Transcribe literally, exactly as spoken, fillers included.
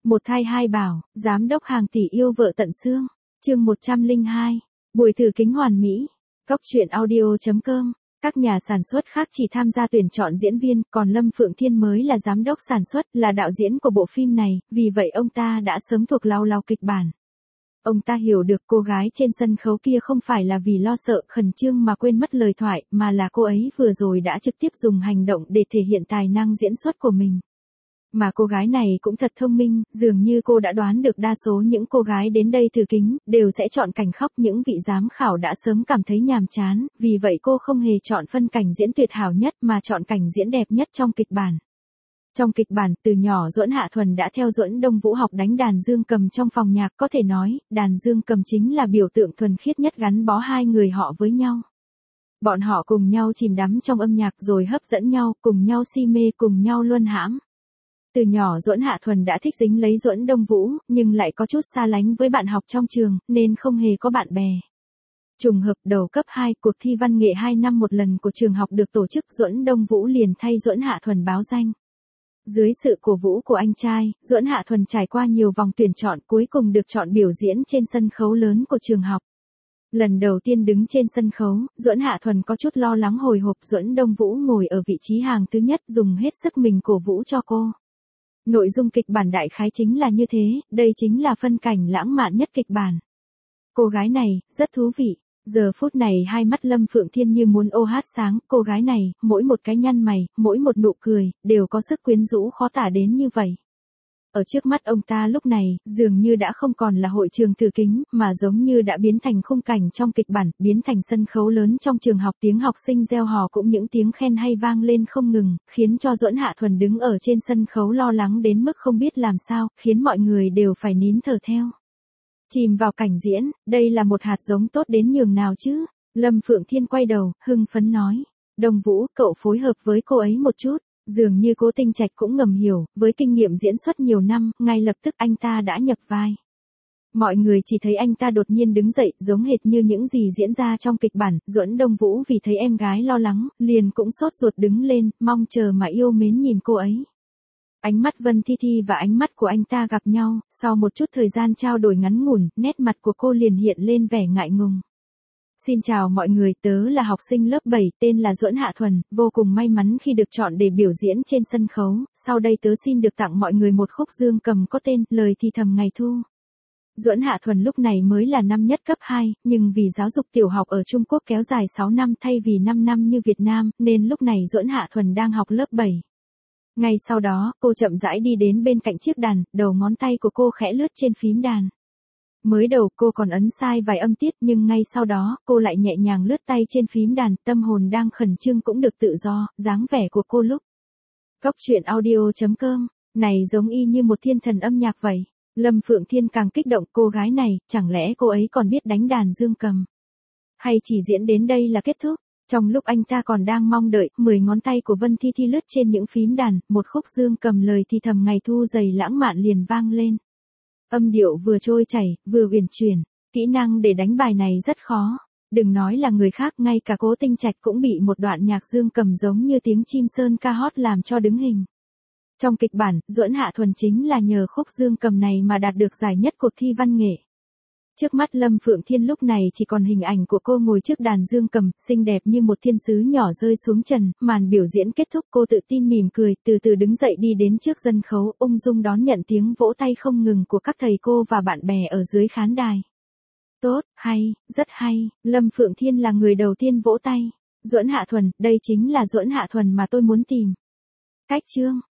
Một thai hai bảo, giám đốc hàng tỷ yêu vợ tận xương. Chương một trăm lẻ hai. Buổi thử kính hoàn mỹ. Cốc truyện audio chấm com. Các nhà sản xuất khác chỉ tham gia tuyển chọn diễn viên, còn Lâm Phượng Thiên mới là giám đốc sản xuất, là đạo diễn của bộ phim này, vì vậy ông ta đã sớm thuộc lau lau kịch bản. Ông ta hiểu được cô gái trên sân khấu kia không phải là vì lo sợ khẩn trương mà quên mất lời thoại, mà là cô ấy vừa rồi đã trực tiếp dùng hành động để thể hiện tài năng diễn xuất của mình. Mà cô gái này cũng thật thông minh, dường như cô đã đoán được đa số những cô gái đến đây thử kính, đều sẽ chọn cảnh khóc, những vị giám khảo đã sớm cảm thấy nhàm chán, vì vậy cô không hề chọn phân cảnh diễn tuyệt hảo nhất mà chọn cảnh diễn đẹp nhất trong kịch bản. Trong kịch bản, từ nhỏ Duẫn Hạ Thuần đã theo Duẫn Đông Vũ học đánh đàn dương cầm trong phòng nhạc, có thể nói, đàn dương cầm chính là biểu tượng thuần khiết nhất gắn bó hai người họ với nhau. Bọn họ cùng nhau chìm đắm trong âm nhạc rồi hấp dẫn nhau, cùng nhau si mê, cùng nhau luân hãm. Từ nhỏ Duẫn Hạ Thuần đã thích dính lấy Duẫn Đông Vũ, nhưng lại có chút xa lánh với bạn học trong trường, nên không hề có bạn bè. Trùng hợp đầu cấp hai, cuộc thi văn nghệ hai năm một lần của trường học được tổ chức, Duẫn Đông Vũ liền thay Duẫn Hạ Thuần báo danh. Dưới sự cổ vũ của anh trai, Duẫn Hạ Thuần trải qua nhiều vòng tuyển chọn, cuối cùng được chọn biểu diễn trên sân khấu lớn của trường học. Lần đầu tiên đứng trên sân khấu, Duẫn Hạ Thuần có chút lo lắng hồi hộp. Duẫn Đông Vũ ngồi ở vị trí hàng thứ nhất, dùng hết sức mình cổ vũ cho cô. Nội dung kịch bản đại khái chính là như thế, đây chính là phân cảnh lãng mạn nhất kịch bản. Cô gái này, rất thú vị. Giờ phút này hai mắt Lâm Phượng Thiên như muốn ô hát sáng, cô gái này, mỗi một cái nhăn mày, mỗi một nụ cười, đều có sức quyến rũ khó tả đến như vậy. Ở trước mắt ông ta lúc này, dường như đã không còn là hội trường thử kính, mà giống như đã biến thành khung cảnh trong kịch bản, biến thành sân khấu lớn trong trường học. Tiếng học sinh reo hò cũng những tiếng khen hay vang lên không ngừng, khiến cho Duẫn Hạ Thuần đứng ở trên sân khấu lo lắng đến mức không biết làm sao, khiến mọi người đều phải nín thở theo. Chìm vào cảnh diễn, đây là một hạt giống tốt đến nhường nào chứ? Lâm Phượng Thiên quay đầu, hưng phấn nói. Đông Vũ, cậu phối hợp với cô ấy một chút. Dường như Cố Tinh Trạch cũng ngầm hiểu, với kinh nghiệm diễn xuất nhiều năm, ngay lập tức anh ta đã nhập vai. Mọi người chỉ thấy anh ta đột nhiên đứng dậy, giống hệt như những gì diễn ra trong kịch bản. Duẫn Đông Vũ vì thấy em gái lo lắng, liền cũng sốt ruột đứng lên, mong chờ mà yêu mến nhìn cô ấy. Ánh mắt Vân Thi Thi và ánh mắt của anh ta gặp nhau, sau một chút thời gian trao đổi ngắn ngủn, nét mặt của cô liền hiện lên vẻ ngại ngùng. Xin chào mọi người, tớ là học sinh lớp bảy, tên là Duẫn Hạ Thuần, vô cùng may mắn khi được chọn để biểu diễn trên sân khấu, sau đây tớ xin được tặng mọi người một khúc dương cầm có tên Lời Thì Thầm Ngày Thu. Duẫn Hạ Thuần lúc này mới là năm nhất cấp hai, nhưng vì giáo dục tiểu học ở Trung Quốc kéo dài sáu năm thay vì năm năm như Việt Nam, nên lúc này Duẫn Hạ Thuần đang học lớp bảy. Ngay sau đó, cô chậm rãi đi đến bên cạnh chiếc đàn, đầu ngón tay của cô khẽ lướt trên phím đàn. Mới đầu cô còn ấn sai vài âm tiết, nhưng ngay sau đó, cô lại nhẹ nhàng lướt tay trên phím đàn, tâm hồn đang khẩn trương cũng được tự do, dáng vẻ của cô lúc. Cốc truyện audio chấm com, này giống y như một thiên thần âm nhạc vậy. Lâm Phượng Thiên càng kích động, cô gái này, chẳng lẽ cô ấy còn biết đánh đàn dương cầm? Hay chỉ diễn đến đây là kết thúc? Trong lúc anh ta còn đang mong đợi, mười ngón tay của Vân Thi Thi lướt trên những phím đàn, một khúc dương cầm Lời Thì Thầm Ngày Thu dày lãng mạn liền vang lên. Âm điệu vừa trôi chảy, vừa uyển chuyển, kỹ năng để đánh bài này rất khó. Đừng nói là người khác, ngay cả Cố Tinh Trạch cũng bị một đoạn nhạc dương cầm giống như tiếng chim sơn ca hót làm cho đứng hình. Trong kịch bản, Duẫn Hạ Thuần chính là nhờ khúc dương cầm này mà đạt được giải nhất cuộc thi văn nghệ. Trước mắt Lâm Phượng Thiên lúc này chỉ còn hình ảnh của cô ngồi trước đàn dương cầm, xinh đẹp như một thiên sứ nhỏ rơi xuống trần. Màn biểu diễn kết thúc, cô tự tin mỉm cười, từ từ đứng dậy đi đến trước sân khấu, ung dung đón nhận tiếng vỗ tay không ngừng của các thầy cô và bạn bè ở dưới khán đài. Tốt, hay, rất hay, Lâm Phượng Thiên là người đầu tiên vỗ tay. Duẫn Hạ Thuần, đây chính là Duẫn Hạ Thuần mà tôi muốn tìm. Cách chương.